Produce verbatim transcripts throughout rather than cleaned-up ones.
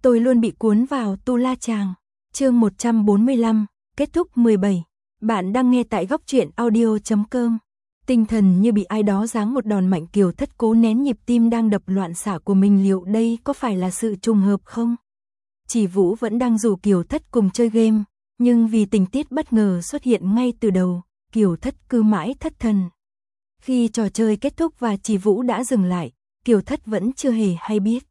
Tôi luôn bị cuốn vào Tu La Chàng. Chương một trăm bốn mươi lăm, kết thúc mười bảy. Bạn đang nghe tại góc truyện audio chấm com. Tinh thần như bị ai đó giáng một đòn mạnh, Kiều Thất cố nén nhịp tim đang đập loạn xạ của mình, liệu đây có phải là sự trùng hợp không? Chỉ Vũ vẫn đang rủ Kiều Thất cùng chơi game, nhưng vì tình tiết bất ngờ xuất hiện ngay từ đầu, Kiều Thất cứ mãi thất thần. Khi trò chơi kết thúc và Chỉ Vũ đã dừng lại, Kiều Thất vẫn chưa hề hay biết.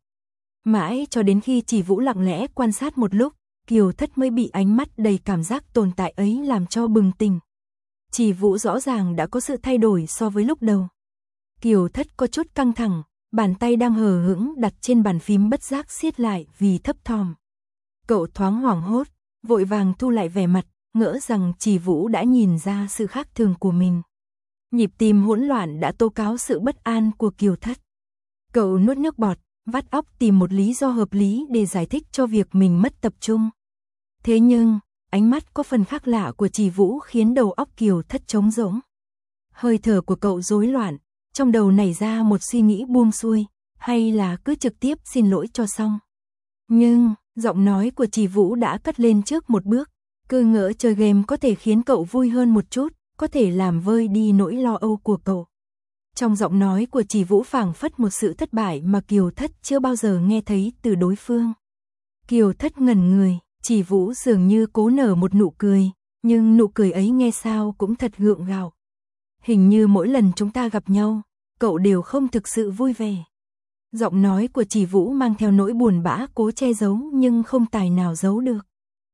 Mãi cho đến khi Chỉ Vũ lặng lẽ quan sát một lúc, Kiều Thất mới bị ánh mắt đầy cảm giác tồn tại ấy làm cho bừng tỉnh. Chỉ Vũ rõ ràng đã có sự thay đổi so với lúc đầu. Kiều Thất có chút căng thẳng, bàn tay đang hờ hững đặt trên bàn phím bất giác siết lại vì thấp thỏm. Cậu thoáng hoảng hốt, vội vàng thu lại vẻ mặt, ngỡ rằng Chỉ Vũ đã nhìn ra sự khác thường của mình. Nhịp tim hỗn loạn đã tố cáo sự bất an của Kiều Thất. Cậu nuốt nước bọt, vắt óc tìm một lý do hợp lý để giải thích cho việc mình mất tập trung. Thế nhưng, ánh mắt có phần khác lạ của Chỉ Vũ khiến đầu óc Kiều Thất trống rỗng. Hơi thở của cậu rối loạn, trong đầu nảy ra một suy nghĩ buông xuôi, hay là cứ trực tiếp xin lỗi cho xong. Nhưng, giọng nói của Chỉ Vũ đã cất lên trước một bước, cứ ngỡ chơi game có thể khiến cậu vui hơn một chút, có thể làm vơi đi nỗi lo âu của cậu. Trong giọng nói của Chỉ Vũ phảng phất một sự thất bại mà Kiều Thất chưa bao giờ nghe thấy từ đối phương. Kiều Thất ngẩn người, Chỉ Vũ dường như cố nở một nụ cười, nhưng nụ cười ấy nghe sao cũng thật gượng gạo. Hình như mỗi lần chúng ta gặp nhau, cậu đều không thực sự vui vẻ. Giọng nói của Chỉ Vũ mang theo nỗi buồn bã cố che giấu nhưng không tài nào giấu được.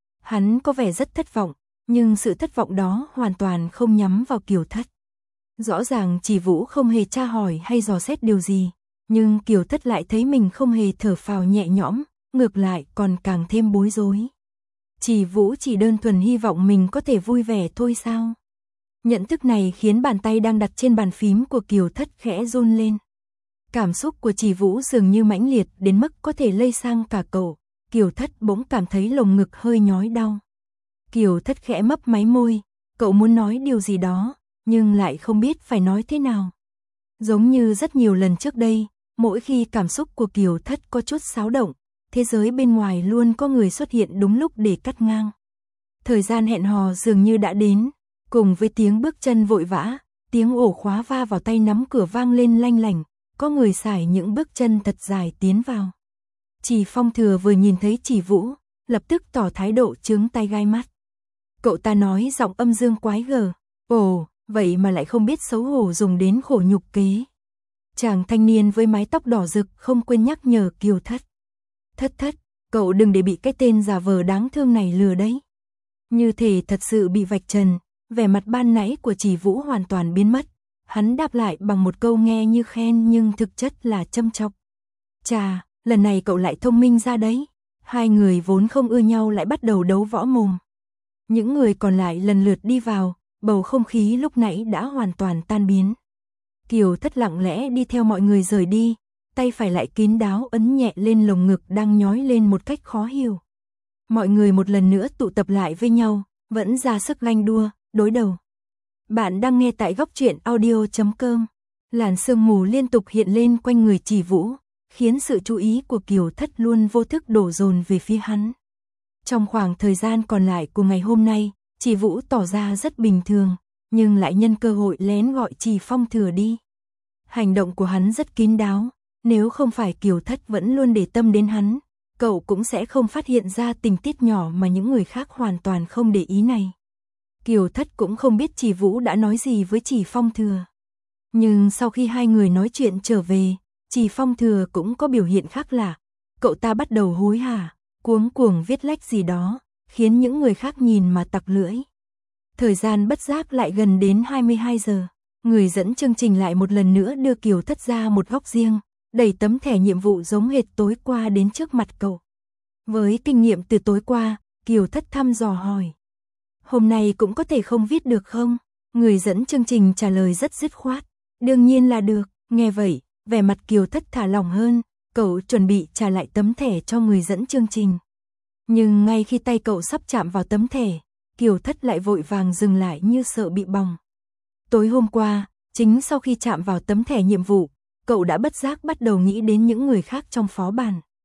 Hắn có vẻ rất thất vọng, nhưng sự thất vọng đó hoàn toàn không nhắm vào Kiều Thất. Rõ ràng Chỉ Vũ không hề tra hỏi hay dò xét điều gì, nhưng Kiều Thất lại thấy mình không hề thở phào nhẹ nhõm, ngược lại còn càng thêm bối rối. Chỉ Vũ chỉ đơn thuần hy vọng mình có thể vui vẻ thôi sao? Nhận thức này khiến bàn tay đang đặt trên bàn phím của Kiều Thất khẽ run lên. Cảm xúc của Chỉ Vũ dường như mãnh liệt đến mức có thể lây sang cả cậu. Kiều Thất bỗng cảm thấy lồng ngực hơi nhói đau. Kiều Thất khẽ mấp máy môi, cậu muốn nói điều gì đó, nhưng lại không biết phải nói thế nào. Giống như rất nhiều lần trước đây, mỗi khi cảm xúc của Kiều Thất có chút xáo động, thế giới bên ngoài luôn có người xuất hiện đúng lúc để cắt ngang. Thời gian hẹn hò dường như đã đến, cùng với tiếng bước chân vội vã, tiếng ổ khóa va vào tay nắm cửa vang lên lanh lảnh, có người xải những bước chân thật dài tiến vào. Chỉ Phong Thừa vừa nhìn thấy Chỉ Vũ, lập tức tỏ thái độ chướng tay gai mắt. Cậu ta nói giọng âm dương quái gở, ồ, vậy mà lại không biết xấu hổ dùng đến khổ nhục kế. Chàng thanh niên với mái tóc đỏ rực không quên nhắc nhở Kiều Thất. Thất thất, cậu đừng để bị cái tên giả vờ đáng thương này lừa đấy. Như thể thật sự bị vạch trần, vẻ mặt ban nãy của Chỉ Vũ hoàn toàn biến mất. Hắn đáp lại bằng một câu nghe như khen nhưng thực chất là châm chọc. Chà, lần này cậu lại thông minh ra đấy. Hai người vốn không ưa nhau lại bắt đầu đấu võ mồm. Những người còn lại lần lượt đi vào, bầu không khí lúc nãy đã hoàn toàn tan biến. Kiều Thất lặng lẽ đi theo mọi người rời đi, tay phải lại kín đáo ấn nhẹ lên lồng ngực đang nhói lên một cách khó hiểu. Mọi người một lần nữa tụ tập lại với nhau, vẫn ra sức ganh đua, đối đầu. Bạn đang nghe tại góc truyện audio chấm com. Làn sương mù liên tục hiện lên quanh người Chỉ Vũ, khiến sự chú ý của Kiều Thất luôn vô thức đổ dồn về phía hắn. Trong khoảng thời gian còn lại của ngày hôm nay, Chỉ Vũ tỏ ra rất bình thường, nhưng lại nhân cơ hội lén gọi Chỉ Phong Thừa đi. Hành động của hắn rất kín đáo, nếu không phải Kiều Thất vẫn luôn để tâm đến hắn, cậu cũng sẽ không phát hiện ra tình tiết nhỏ mà những người khác hoàn toàn không để ý này. Kiều Thất cũng không biết Chỉ Vũ đã nói gì với Chỉ Phong Thừa. Nhưng sau khi hai người nói chuyện trở về, Chỉ Phong Thừa cũng có biểu hiện khác lạ. Cậu ta bắt đầu hối hả, cuống cuồng viết lách gì đó, khiến những người khác nhìn mà tặc lưỡi. Thời gian bất giác lại gần đến hai mươi hai giờ. Người dẫn chương trình lại một lần nữa đưa Kiều Thất ra một góc riêng, đẩy tấm thẻ nhiệm vụ giống hệt tối qua đến trước mặt cậu. Với kinh nghiệm từ tối qua, Kiều Thất thăm dò hỏi. Hôm nay cũng có thể không viết được không? Người dẫn chương trình trả lời rất dứt khoát. Đương nhiên là được. Nghe vậy, vẻ mặt Kiều Thất thả lỏng hơn, cậu chuẩn bị trả lại tấm thẻ cho người dẫn chương trình. Nhưng ngay khi tay cậu sắp chạm vào tấm thẻ, Kiều Thất lại vội vàng dừng lại như sợ bị bỏng. Tối hôm qua, chính sau khi chạm vào tấm thẻ nhiệm vụ, cậu đã bất giác bắt đầu nghĩ đến những người khác trong phó bản.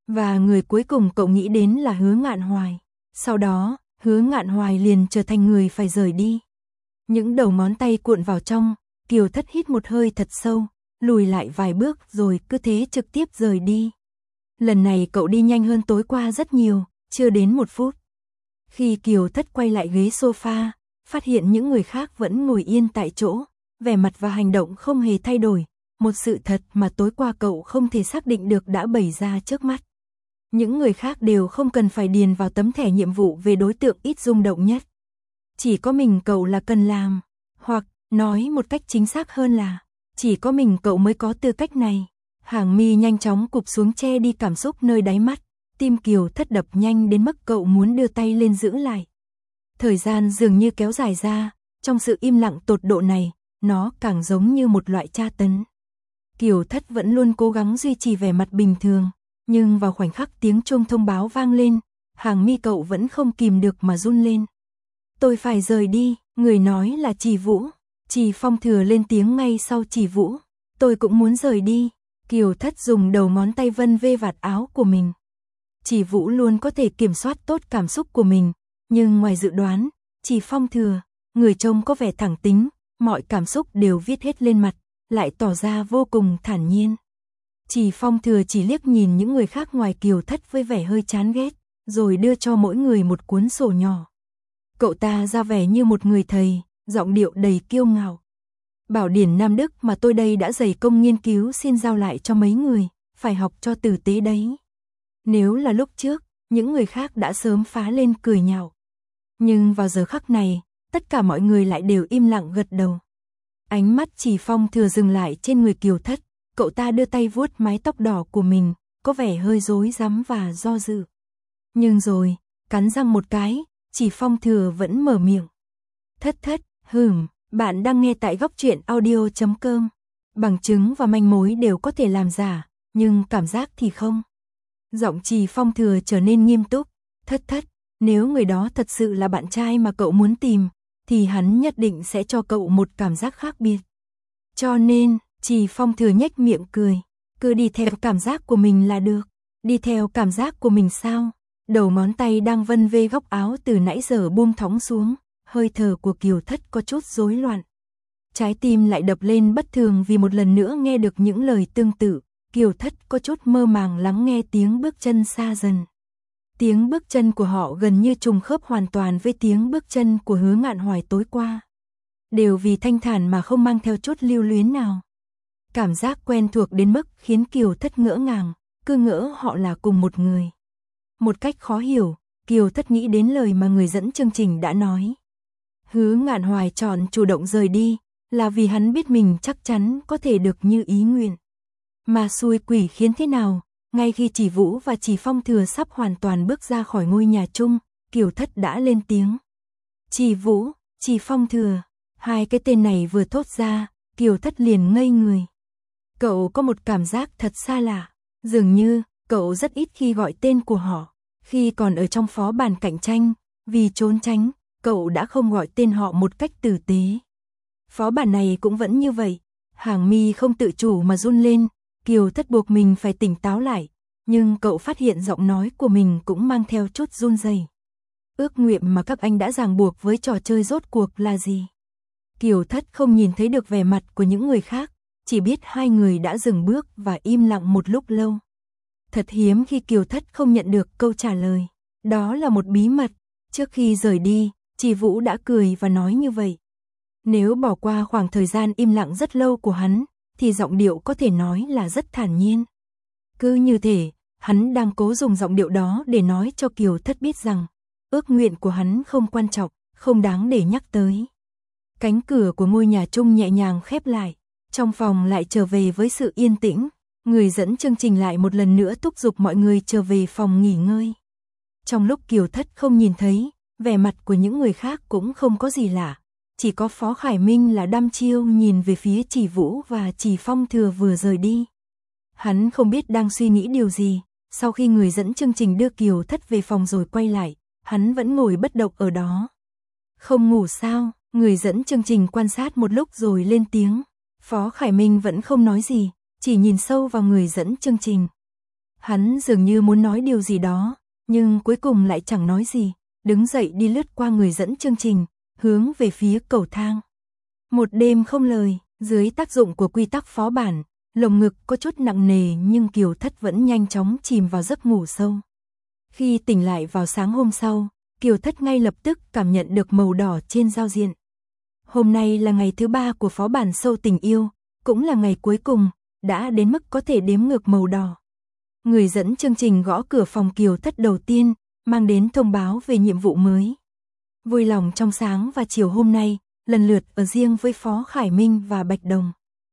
Và người cuối cùng cậu nghĩ đến là Hứa Ngạn Hoài. Sau đó, Hứa Ngạn Hoài liền trở thành người phải rời đi. Những đầu ngón tay cuộn vào trong, Kiều Thất hít một hơi thật sâu, lùi lại vài bước rồi cứ thế trực tiếp rời đi. Lần này cậu đi nhanh hơn tối qua rất nhiều, chưa đến một phút. Khi Kiều Thất quay lại ghế sofa, phát hiện những người khác vẫn ngồi yên tại chỗ, vẻ mặt và hành động không hề thay đổi, một sự thật mà tối qua cậu không thể xác định được đã bày ra trước mắt. Những người khác đều không cần phải điền vào tấm thẻ nhiệm vụ về đối tượng ít rung động nhất. Chỉ có mình cậu là cần làm, hoặc, nói một cách chính xác hơn là, chỉ có mình cậu mới có tư cách này. Hàng mi nhanh chóng cụp xuống che đi cảm xúc nơi đáy mắt, tim Kiều Thất đập nhanh đến mức cậu muốn đưa tay lên giữ lại. Thời gian dường như kéo dài ra, trong sự im lặng tột độ này, nó càng giống như một loại tra tấn. Kiều Thất vẫn luôn cố gắng duy trì vẻ mặt bình thường, nhưng vào khoảnh khắc tiếng chuông thông báo vang lên, hàng mi cậu vẫn không kìm được mà run lên. Tôi phải rời đi, người nói là Trì Vũ. Trì Phong Thừa lên tiếng ngay sau Trì Vũ. Tôi cũng muốn rời đi. Kiều Thất dùng đầu ngón tay vân vê vạt áo của mình. Trì Vũ luôn có thể kiểm soát tốt cảm xúc của mình, nhưng ngoài dự đoán, Trì Phong Thừa, người trông có vẻ thẳng tính, mọi cảm xúc đều viết hết lên mặt, lại tỏ ra vô cùng thản nhiên. Trì Phong Thừa chỉ liếc nhìn những người khác ngoài Kiều Thất với vẻ hơi chán ghét, rồi đưa cho mỗi người một cuốn sổ nhỏ. Cậu ta ra vẻ như một người thầy, giọng điệu đầy kiêu ngạo. Bảo điển Nam Đức mà tôi đây đã dày công nghiên cứu xin giao lại cho mấy người, phải học cho tử tế đấy. Nếu là lúc trước, những người khác đã sớm phá lên cười nhạo. Nhưng vào giờ khắc này, tất cả mọi người lại đều im lặng gật đầu. Ánh mắt Trì Phong Thừa dừng lại trên người Kiều Thất, cậu ta đưa tay vuốt mái tóc đỏ của mình, có vẻ hơi rối rắm và do dự. Nhưng rồi, cắn răng một cái, Trì Phong Thừa vẫn mở miệng. Thất Thất, hừm, bạn đang nghe tại góc truyện audio chấm com. Bằng chứng và manh mối đều có thể làm giả, nhưng cảm giác thì không. Giọng Trì Phong Thừa trở nên nghiêm túc. Thất Thất, nếu người đó thật sự là bạn trai mà cậu muốn tìm, thì hắn nhất định sẽ cho cậu một cảm giác khác biệt. Cho nên, Trì Phong Thừa nhếch miệng cười, cứ đi theo cảm giác của mình là được. Đi theo cảm giác của mình sao? Đầu ngón tay đang vân vê góc áo từ nãy giờ buông thõng xuống, hơi thở của Kiều Thất có chút rối loạn. Trái tim lại đập lên bất thường vì một lần nữa nghe được những lời tương tự, Kiều Thất có chút mơ màng lắng nghe tiếng bước chân xa dần. Tiếng bước chân của họ gần như trùng khớp hoàn toàn với tiếng bước chân của Hứa Ngạn Hoài tối qua. Đều vì thanh thản mà không mang theo chút lưu luyến nào. Cảm giác quen thuộc đến mức khiến Kiều Thất ngỡ ngàng, cứ ngỡ họ là cùng một người. Một cách khó hiểu, Kiều Thất nghĩ đến lời mà người dẫn chương trình đã nói. Hứa Ngạn Hoài chọn chủ động rời đi, là vì hắn biết mình chắc chắn có thể được như ý nguyện. Mà xui quỷ khiến thế nào, ngay khi Trì Vũ và Trì Phong Thừa sắp hoàn toàn bước ra khỏi ngôi nhà chung, Kiều Thất đã lên tiếng. Trì Vũ, Trì Phong Thừa, hai cái tên này vừa thốt ra, Kiều Thất liền ngây người. Cậu có một cảm giác thật xa lạ, dường như cậu rất ít khi gọi tên của họ. Khi còn ở trong phó bản cạnh tranh, vì trốn tránh, cậu đã không gọi tên họ một cách tử tế. Phó bản này cũng vẫn như vậy, hàng mi không tự chủ mà run lên, Kiều Thất buộc mình phải tỉnh táo lại, nhưng cậu phát hiện giọng nói của mình cũng mang theo chút run rẩy. Ước nguyện mà các anh đã ràng buộc với trò chơi rốt cuộc là gì? Kiều Thất không nhìn thấy được vẻ mặt của những người khác, chỉ biết hai người đã dừng bước và im lặng một lúc lâu. Thật hiếm khi Kiều Thất không nhận được câu trả lời. Đó là một bí mật. Trước khi rời đi, Trì Vũ đã cười và nói như vậy. Nếu bỏ qua khoảng thời gian im lặng rất lâu của hắn, thì giọng điệu có thể nói là rất thản nhiên. Cứ như thể, hắn đang cố dùng giọng điệu đó để nói cho Kiều Thất biết rằng, ước nguyện của hắn không quan trọng, không đáng để nhắc tới. Cánh cửa của ngôi nhà chung nhẹ nhàng khép lại, trong phòng lại trở về với sự yên tĩnh. Người dẫn chương trình lại một lần nữa thúc giục mọi người trở về phòng nghỉ ngơi. Trong lúc Kiều Thất không nhìn thấy, vẻ mặt của những người khác cũng không có gì lạ. Chỉ có Phó Khải Minh là đăm chiêu nhìn về phía Trì Vũ và Trì Phong Thừa vừa rời đi. Hắn không biết đang suy nghĩ điều gì, sau khi người dẫn chương trình đưa Kiều Thất về phòng rồi quay lại, hắn vẫn ngồi bất động ở đó. Không ngủ sao? Người dẫn chương trình quan sát một lúc rồi lên tiếng. Phó Khải Minh vẫn không nói gì, chỉ nhìn sâu vào người dẫn chương trình. Hắn dường như muốn nói điều gì đó, nhưng cuối cùng lại chẳng nói gì, đứng dậy đi lướt qua người dẫn chương trình, hướng về phía cầu thang. Một đêm không lời, dưới tác dụng của quy tắc phó bản, lồng ngực có chút nặng nề nhưng Kiều Thất vẫn nhanh chóng chìm vào giấc ngủ sâu. Khi tỉnh lại vào sáng hôm sau, Kiều Thất ngay lập tức cảm nhận được màu đỏ trên giao diện. Hôm nay là ngày thứ ba của phó bản sâu tình yêu, cũng là ngày cuối cùng, đã đến mức có thể đếm ngược màu đỏ. Người dẫn chương trình gõ cửa phòng Kiều Thất đầu tiên, mang đến thông báo về nhiệm vụ mới. Vui lòng trong sáng và chiều hôm nay, lần lượt ở riêng với Phó Khải Minh và Bạch Đồng.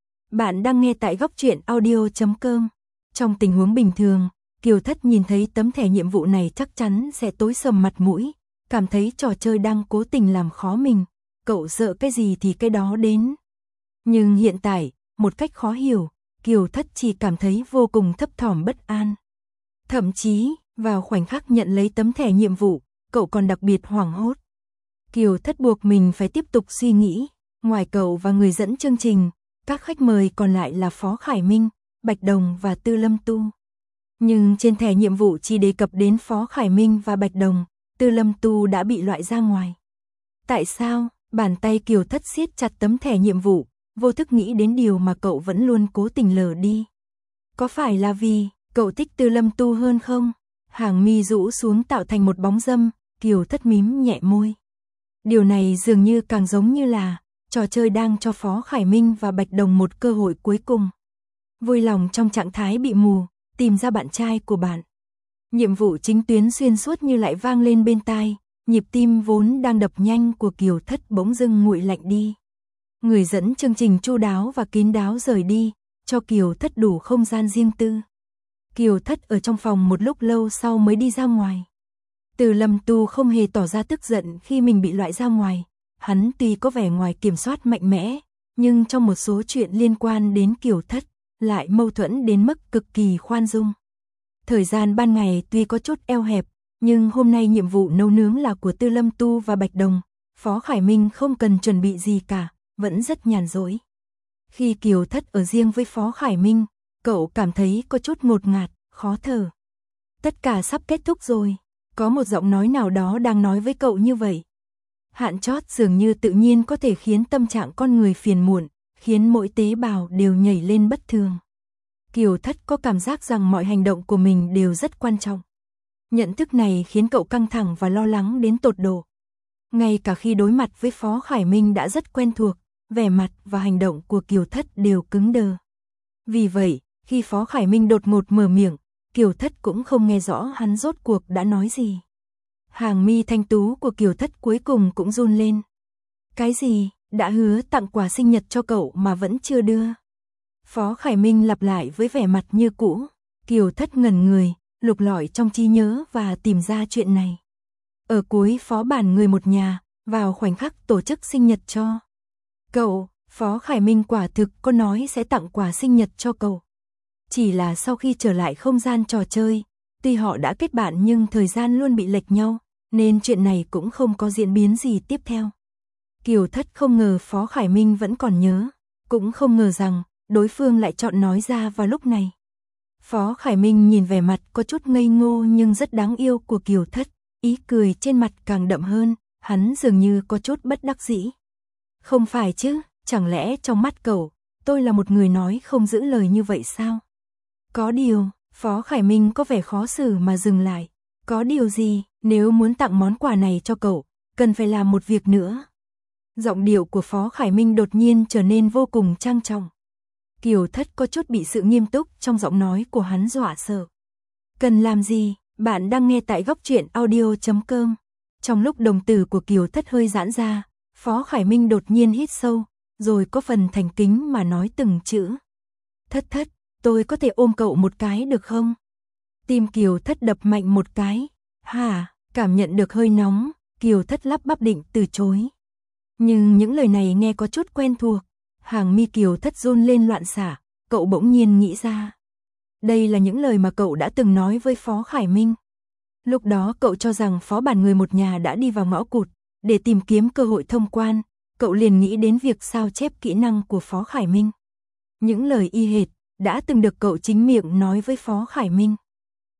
Bạn đang nghe tại góc truyện audio chấm com. Trong tình huống bình thường, Kiều Thất nhìn thấy tấm thẻ nhiệm vụ này chắc chắn sẽ tối sầm mặt mũi, cảm thấy trò chơi đang cố tình làm khó mình, cậu sợ cái gì thì cái đó đến. Nhưng hiện tại, một cách khó hiểu, Kiều Thất chỉ cảm thấy vô cùng thấp thỏm bất an. Thậm chí, vào khoảnh khắc nhận lấy tấm thẻ nhiệm vụ, cậu còn đặc biệt hoảng hốt. Kiều Thất buộc mình phải tiếp tục suy nghĩ, ngoài cậu và người dẫn chương trình, các khách mời còn lại là Phó Khải Minh, Bạch Đồng và Tư Lâm Tu. Nhưng trên thẻ nhiệm vụ chỉ đề cập đến Phó Khải Minh và Bạch Đồng, Tư Lâm Tu đã bị loại ra ngoài. Tại sao? Bàn tay Kiều Thất siết chặt tấm thẻ nhiệm vụ, vô thức nghĩ đến điều mà cậu vẫn luôn cố tình lờ đi. Có phải là vì cậu thích Tư Lâm Tu hơn không? Hàng mi rũ xuống tạo thành một bóng dâm, Kiều Thất mím nhẹ môi. Điều này dường như càng giống như là trò chơi đang cho Phó Khải Minh và Bạch Đồng một cơ hội cuối cùng. Vui lòng trong trạng thái bị mù, tìm ra bạn trai của bạn. Nhiệm vụ chính tuyến xuyên suốt như lại vang lên bên tai, nhịp tim vốn đang đập nhanh của Kiều Thất bỗng dưng nguội lạnh đi. Người dẫn chương trình chu đáo và kín đáo rời đi, cho Kiều Thất đủ không gian riêng tư. Kiều Thất ở trong phòng một lúc lâu sau mới đi ra ngoài. Từ Lâm Tu không hề tỏ ra tức giận khi mình bị loại ra ngoài. Hắn tuy có vẻ ngoài kiểm soát mạnh mẽ, nhưng trong một số chuyện liên quan đến Kiều Thất, lại mâu thuẫn đến mức cực kỳ khoan dung. Thời gian ban ngày tuy có chút eo hẹp, nhưng hôm nay nhiệm vụ nấu nướng là của Tư Lâm Tu và Bạch Đồng. Phó Khải Minh không cần chuẩn bị gì cả, vẫn rất nhàn rỗi. Khi Kiều Thất ở riêng với Phó Khải Minh, cậu cảm thấy có chút ngột ngạt, khó thở. Tất cả sắp kết thúc rồi, có một giọng nói nào đó đang nói với cậu như vậy. Hạn chót dường như tự nhiên có thể khiến tâm trạng con người phiền muộn, khiến mỗi tế bào đều nhảy lên bất thường. Kiều Thất có cảm giác rằng mọi hành động của mình đều rất quan trọng. Nhận thức này khiến cậu căng thẳng và lo lắng đến tột độ. Ngay cả khi đối mặt với Phó Khải Minh đã rất quen thuộc, vẻ mặt và hành động của Kiều Thất đều cứng đờ. Vì vậy, khi Phó Khải Minh đột ngột mở miệng, Kiều Thất cũng không nghe rõ hắn rốt cuộc đã nói gì. Hàng mi thanh tú của Kiều Thất cuối cùng cũng run lên. Cái gì? Đã hứa tặng quà sinh nhật cho cậu mà vẫn chưa đưa. Phó Khải Minh lặp lại với vẻ mặt như cũ. Kiều Thất ngẩn người, lục lọi trong trí nhớ và tìm ra chuyện này. Ở cuối phó bản người một nhà, vào khoảnh khắc tổ chức sinh nhật cho cậu, Phó Khải Minh quả thực có nói sẽ tặng quà sinh nhật cho cậu. Chỉ là sau khi trở lại không gian trò chơi, tuy họ đã kết bạn nhưng thời gian luôn bị lệch nhau, nên chuyện này cũng không có diễn biến gì tiếp theo. Kiều Thất không ngờ Phó Khải Minh vẫn còn nhớ, cũng không ngờ rằng đối phương lại chọn nói ra vào lúc này. Phó Khải Minh nhìn vẻ mặt có chút ngây ngô nhưng rất đáng yêu của Kiều Thất, ý cười trên mặt càng đậm hơn, hắn dường như có chút bất đắc dĩ. Không phải chứ, chẳng lẽ trong mắt cậu, tôi là một người nói không giữ lời như vậy sao? Có điều, Phó Khải Minh có vẻ khó xử mà dừng lại. Có điều gì, nếu muốn tặng món quà này cho cậu, cần phải làm một việc nữa. Giọng điệu của Phó Khải Minh đột nhiên trở nên vô cùng trang trọng. Kiều Thất có chút bị sự nghiêm túc trong giọng nói của hắn dọa sợ. Cần làm gì? Bạn đang nghe tại góc truyện audio chấm com. Trong lúc đồng tử của Kiều Thất hơi giãn ra, Phó Khải Minh đột nhiên hít sâu, rồi có phần thành kính mà nói từng chữ. Thất Thất, tôi có thể ôm cậu một cái được không? Tim Kiều Thất đập mạnh một cái. Hả? Cảm nhận được hơi nóng, Kiều Thất lắp bắp định từ chối. Nhưng những lời này nghe có chút quen thuộc. Hàng mi Kiều Thất run lên loạn xạ, cậu bỗng nhiên nghĩ ra. Đây là những lời mà cậu đã từng nói với Phó Khải Minh. Lúc đó cậu cho rằng phó bản người một nhà đã đi vào ngõ cụt, để tìm kiếm cơ hội thông quan, cậu liền nghĩ đến việc sao chép kỹ năng của Phó Khải Minh. Những lời y hệt đã từng được cậu chính miệng nói với Phó Khải Minh.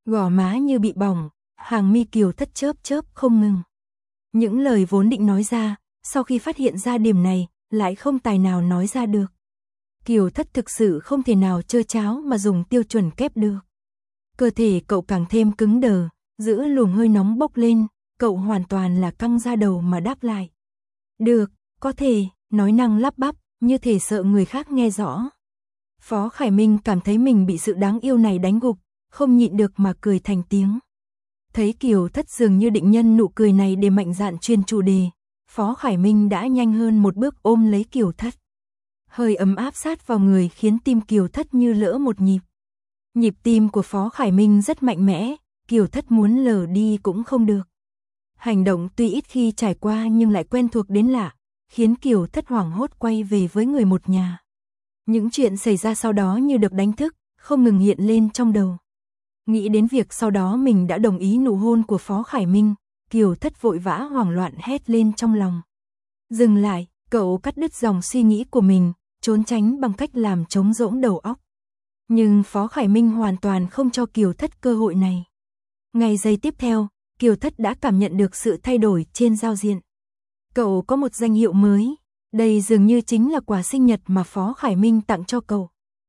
Gò má như bị bỏng, hàng mi Kiều Thất chớp chớp không ngừng. Những lời vốn định nói ra, sau khi phát hiện ra điểm này, lại không tài nào nói ra được. Kiều Thất thực sự không thể nào trơ cháo mà dùng tiêu chuẩn kép được. Cơ thể cậu càng thêm cứng đờ, giữ luồng hơi nóng bốc lên, cậu hoàn toàn là căng ra đầu mà đáp lại. Được, có thể, nói năng lắp bắp, như thể sợ người khác nghe rõ. Phó Khải Minh cảm thấy mình bị sự đáng yêu này đánh gục, không nhịn được mà cười thành tiếng. Thấy Kiều Thất dường như định nhân nụ cười này để mạnh dạn truyền chủ đề, Phó Khải Minh đã nhanh hơn một bước ôm lấy Kiều Thất. Hơi ấm áp sát vào người khiến tim Kiều Thất như lỡ một nhịp. Nhịp tim của Phó Khải Minh rất mạnh mẽ, Kiều Thất muốn lờ đi cũng không được. Hành động tuy ít khi trải qua nhưng lại quen thuộc đến lạ, khiến Kiều Thất hoảng hốt quay về với người một nhà. Những chuyện xảy ra sau đó như được đánh thức, không ngừng hiện lên trong đầu. Nghĩ đến việc sau đó mình đã đồng ý nụ hôn của Phó Khải Minh, Kiều Thất vội vã hoảng loạn hét lên trong lòng. Dừng lại, cậu cắt đứt dòng suy nghĩ của mình, trốn tránh bằng cách làm trống rỗng đầu óc. Nhưng Phó Khải Minh hoàn toàn không cho Kiều Thất cơ hội này. Ngay giây tiếp theo, Kiều Thất đã cảm nhận được sự thay đổi trên giao diện. Cậu có một danh hiệu mới, đây dường như chính là quà sinh nhật mà Phó Khải Minh tặng cho cậu.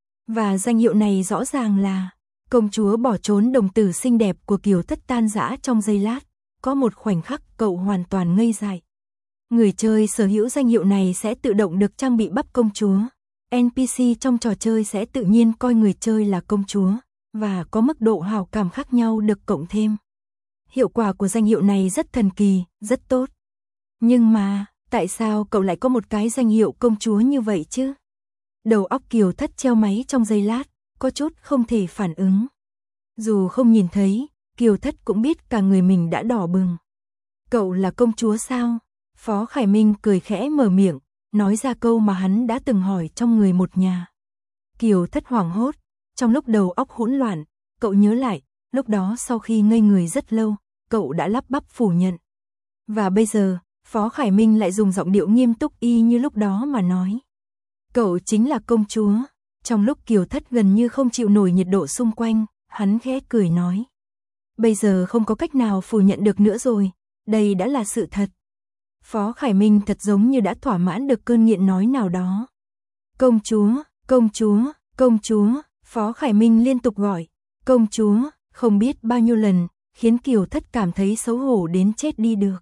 Và danh hiệu này rõ ràng là công chúa bỏ trốn. Đồng tử xinh đẹp của Kiều Thất tan rã trong giây lát, có một khoảnh khắc cậu hoàn toàn ngây dại. Người chơi sở hữu danh hiệu này sẽ tự động được trang bị bắp công chúa. en pê xê trong trò chơi sẽ tự nhiên coi người chơi là công chúa, và có mức độ hảo cảm khác nhau được cộng thêm. Hiệu quả của danh hiệu này rất thần kỳ, rất tốt. Nhưng mà, tại sao cậu lại có một cái danh hiệu công chúa như vậy chứ? Đầu óc Kiều Thất treo máy trong giây lát, có chút không thể phản ứng. Dù không nhìn thấy, Kiều Thất cũng biết cả người mình đã đỏ bừng. Cậu là công chúa sao? Phó Khải Minh cười khẽ mở miệng, nói ra câu mà hắn đã từng hỏi trong người một nhà. Kiều Thất hoảng hốt, trong lúc đầu óc hỗn loạn, cậu nhớ lại, lúc đó sau khi ngây người rất lâu, cậu đã lắp bắp phủ nhận. Và bây giờ, Phó Khải Minh lại dùng giọng điệu nghiêm túc y như lúc đó mà nói. Cậu chính là công chúa. Trong lúc Kiều Thất gần như không chịu nổi nhiệt độ xung quanh, hắn khẽ cười nói. Bây giờ không có cách nào phủ nhận được nữa rồi, đây đã là sự thật. Phó Khải Minh thật giống như đã thỏa mãn được cơn nghiện nói nào đó. Công chúa, công chúa, công chúa, Phó Khải Minh liên tục gọi. Công chúa, không biết bao nhiêu lần, khiến Kiều Thất cảm thấy xấu hổ đến chết đi được.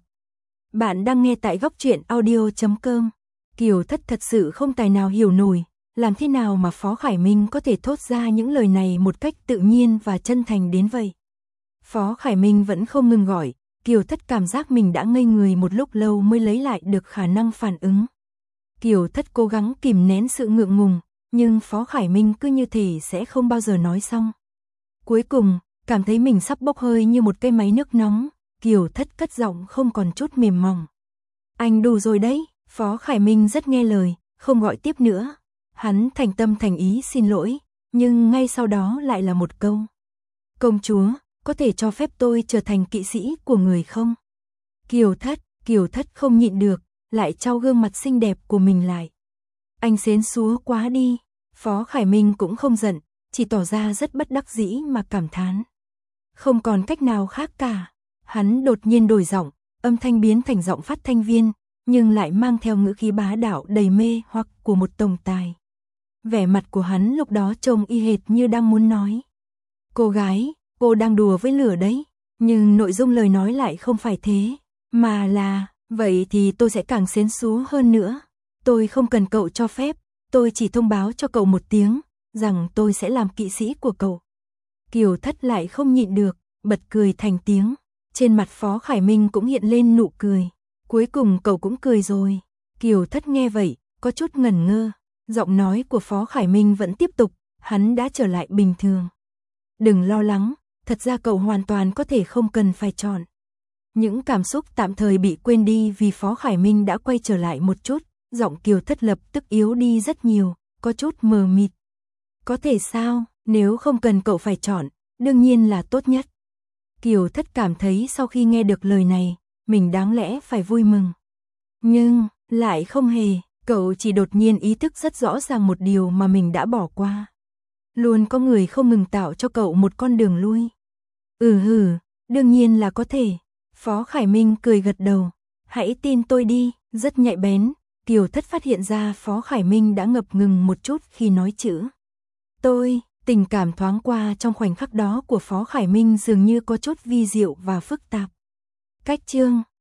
Bạn đang nghe tại góc truyện audio chấm com. Kiều Thất thật sự không tài nào hiểu nổi, làm thế nào mà Phó Khải Minh có thể thốt ra những lời này một cách tự nhiên và chân thành đến vậy. Phó Khải Minh vẫn không ngừng gọi, Kiều Thất cảm giác mình đã ngây người một lúc lâu mới lấy lại được khả năng phản ứng. Kiều Thất cố gắng kìm nén sự ngượng ngùng, nhưng Phó Khải Minh cứ như thể sẽ không bao giờ nói xong. Cuối cùng, cảm thấy mình sắp bốc hơi như một cây máy nước nóng, Kiều Thất cất giọng không còn chút mềm mỏng. Anh đủ rồi đấy. Phó Khải Minh rất nghe lời, không gọi tiếp nữa. Hắn thành tâm thành ý xin lỗi, nhưng ngay sau đó lại là một câu. Công chúa, có thể cho phép tôi trở thành kỵ sĩ của người không? Kiều Thất, Kiều Thất không nhịn được, lại trao gương mặt xinh đẹp của mình lại. Anh xến xúa quá đi. Phó Khải Minh cũng không giận, chỉ tỏ ra rất bất đắc dĩ mà cảm thán. Không còn cách nào khác cả. Hắn đột nhiên đổi giọng, âm thanh biến thành giọng phát thanh viên, nhưng lại mang theo ngữ khí bá đạo đầy mê hoặc của một tổng tài. Vẻ mặt của hắn lúc đó trông y hệt như đang muốn nói. Cô gái, cô đang đùa với lửa đấy. Nhưng nội dung lời nói lại không phải thế, mà là, vậy thì tôi sẽ càng xến xúa hơn nữa. Tôi không cần cậu cho phép, tôi chỉ thông báo cho cậu một tiếng, rằng tôi sẽ làm kỵ sĩ của cậu. Kiều Thất lại không nhịn được, bật cười thành tiếng. Trên mặt Phó Khải Minh cũng hiện lên nụ cười. Cuối cùng cậu cũng cười rồi. Kiều Thất nghe vậy, có chút ngẩn ngơ. Giọng nói của Phó Khải Minh vẫn tiếp tục, hắn đã trở lại bình thường. Đừng lo lắng, thật ra cậu hoàn toàn có thể không cần phải chọn. Những cảm xúc tạm thời bị quên đi vì Phó Khải Minh đã quay trở lại một chút. Giọng Kiều Thất lập tức yếu đi rất nhiều, có chút mờ mịt. Có thể sao, nếu không cần cậu phải chọn, đương nhiên là tốt nhất. Kiều Thất cảm thấy sau khi nghe được lời này, mình đáng lẽ phải vui mừng. Nhưng, lại không hề, cậu chỉ đột nhiên ý thức rất rõ ràng một điều mà mình đã bỏ qua. Luôn có người không ngừng tạo cho cậu một con đường lui. Ừ hừ, đương nhiên là có thể. Phó Khải Minh cười gật đầu. Hãy tin tôi đi, rất nhạy bén. Kiều Thất phát hiện ra Phó Khải Minh đã ngập ngừng một chút khi nói chữ tôi, tình cảm thoáng qua trong khoảnh khắc đó của Phó Khải Minh dường như có chút vi diệu và phức tạp. Cách chương